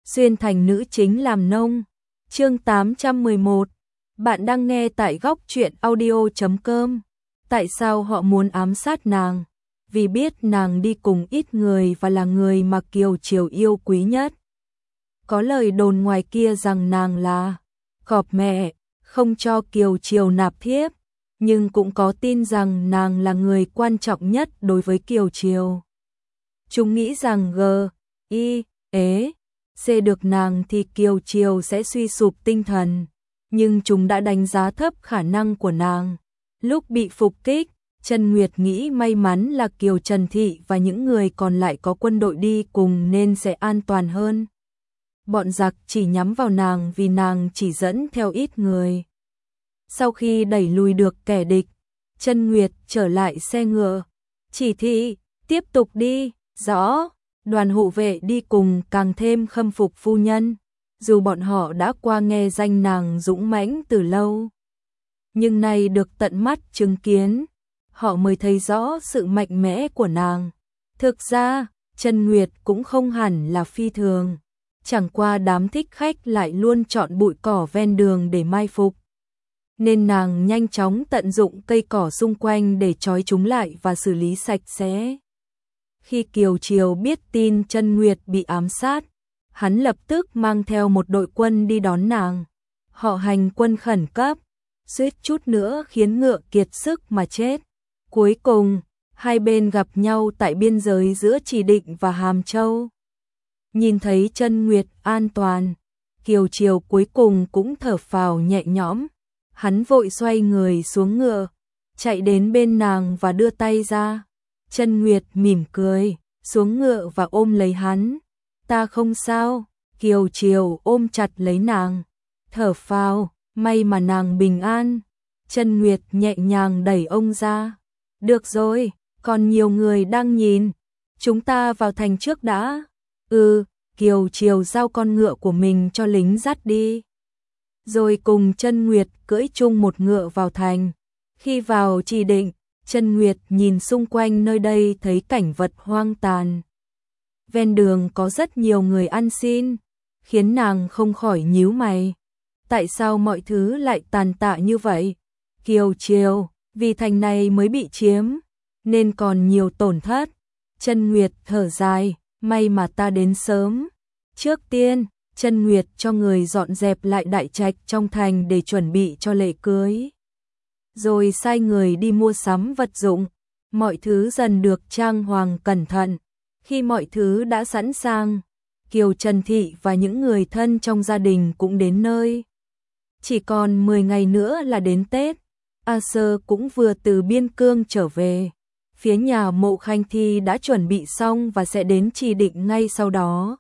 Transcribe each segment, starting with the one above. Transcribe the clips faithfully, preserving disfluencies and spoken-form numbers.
xuyên thành nữ chính làm nông. Chương tám trăm mười một. Bạn đang nghe tại góc truyện audio chấm com. Tại sao họ muốn ám sát nàng? Vì biết nàng đi cùng ít người và là người mà Kiều Triều yêu quý nhất. Có lời đồn ngoài kia rằng nàng là gọp mẹ, không cho Kiều Triều nạp thiếp, nhưng cũng có tin rằng nàng là người quan trọng nhất đối với Kiều Triều. Chúng nghĩ rằng G, I, ế, C được nàng thì Kiều Triều sẽ suy sụp tinh thần, nhưng chúng đã đánh giá thấp khả năng của nàng. Lúc bị phục kích, Trân Nguyệt nghĩ may mắn là Kiều Trần Thị và những người còn lại có quân đội đi cùng nên sẽ an toàn hơn. Bọn giặc chỉ nhắm vào nàng vì nàng chỉ dẫn theo ít người. Sau khi đẩy lùi được kẻ địch, Trân Nguyệt trở lại xe ngựa. Chỉ thị, tiếp tục đi, rõ. Đoàn hộ vệ đi cùng càng thêm khâm phục phu nhân, dù bọn họ đã qua nghe danh nàng dũng mãnh từ lâu. Nhưng nay được tận mắt chứng kiến, họ mới thấy rõ sự mạnh mẽ của nàng. Thực ra, Trân Nguyệt cũng không hẳn là phi thường, chẳng qua đám thích khách lại luôn chọn bụi cỏ ven đường để mai phục. Nên nàng nhanh chóng tận dụng cây cỏ xung quanh để trói chúng lại và xử lý sạch sẽ. Khi Kiều Triều biết tin Trân Nguyệt bị ám sát, hắn lập tức mang theo một đội quân đi đón nàng. Họ hành quân khẩn cấp, suýt chút nữa khiến ngựa kiệt sức mà chết. Cuối cùng, hai bên gặp nhau tại biên giới giữa Chỉ Định và Hàm Châu. Nhìn thấy Trân Nguyệt an toàn, Kiều Triều cuối cùng cũng thở phào nhẹ nhõm. Hắn vội xoay người xuống ngựa, chạy đến bên nàng và đưa tay ra. Trân Nguyệt mỉm cười, xuống ngựa và ôm lấy hắn. Ta không sao. Kiều Triều ôm chặt lấy nàng, thở phào, may mà nàng bình an. Trân Nguyệt nhẹ nhàng đẩy ông ra. Được rồi, còn nhiều người đang nhìn. Chúng ta vào thành trước đã. Ừ, Kiều Triều giao con ngựa của mình cho lính dắt đi. Rồi cùng Trân Nguyệt cưỡi chung một ngựa vào thành. Khi vào Chỉ Định, Trân Nguyệt nhìn xung quanh nơi đây thấy cảnh vật hoang tàn. Ven đường có rất nhiều người ăn xin, khiến nàng không khỏi nhíu mày. Tại sao mọi thứ lại tàn tạ như vậy? Kiều Triều, vì thành này mới bị chiếm, nên còn nhiều tổn thất. Trân Nguyệt thở dài, may mà ta đến sớm. Trước tiên, Trân Nguyệt cho người dọn dẹp lại đại trạch trong thành để chuẩn bị cho lễ cưới. Rồi sai người đi mua sắm vật dụng, mọi thứ dần được trang hoàng cẩn thận. Khi mọi thứ đã sẵn sàng, Kiều Trần Thị và những người thân trong gia đình cũng đến nơi. Chỉ còn mười ngày nữa là đến Tết, A Sơ cũng vừa từ biên cương trở về. Phía nhà Mộ Khanh Thi đã chuẩn bị xong và sẽ đến Chỉ Định ngay sau đó.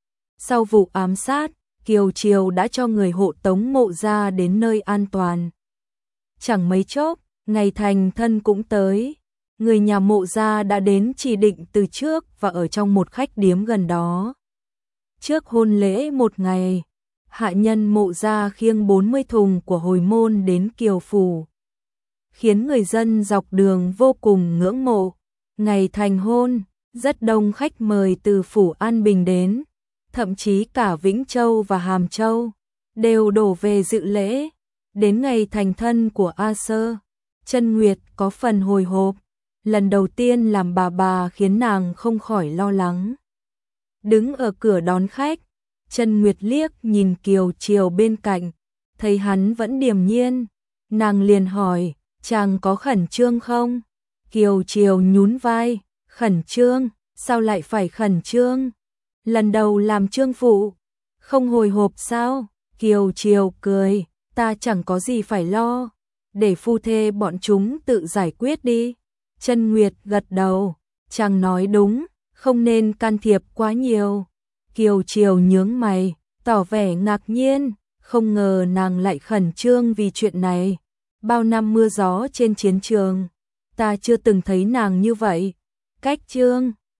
Sau vụ ám sát, Kiều Triều đã cho người hộ tống Mộ gia đến nơi an toàn. Chẳng mấy chốc, ngày thành thân cũng tới. Người nhà Mộ gia đã đến Chỉ Định từ trước và ở trong một khách điếm gần đó. Trước hôn lễ một ngày, hạ nhân Mộ gia khiêng bốn mươi thùng của hồi môn đến Kiều phủ, khiến người dân dọc đường vô cùng ngưỡng mộ. Ngày thành hôn, rất đông khách mời từ phủ An Bình đến, thậm chí cả Vĩnh Châu và Hàm Châu đều đổ về dự lễ. Đến ngày thành thân của A Sơ, Trân Nguyệt có phần hồi hộp. Lần đầu tiên làm bà bà khiến nàng không khỏi lo lắng. Đứng ở cửa đón khách, Trân Nguyệt liếc nhìn Kiều Triều bên cạnh, thấy hắn vẫn điềm nhiên. Nàng liền hỏi, chàng có khẩn trương không? Kiều Triều nhún vai, khẩn trương, sao lại phải khẩn trương? Lần đầu làm trương phụ, không hồi hộp sao? Kiều Triều cười, ta chẳng có gì phải lo, để phu thê bọn chúng tự giải quyết đi. Trân Nguyệt gật đầu, chàng nói đúng, không nên can thiệp quá nhiều. Kiều Triều nhướng mày, tỏ vẻ ngạc nhiên, không ngờ nàng lại khẩn trương vì chuyện này. Bao năm mưa gió trên chiến trường, ta chưa từng thấy nàng như vậy. Cách trương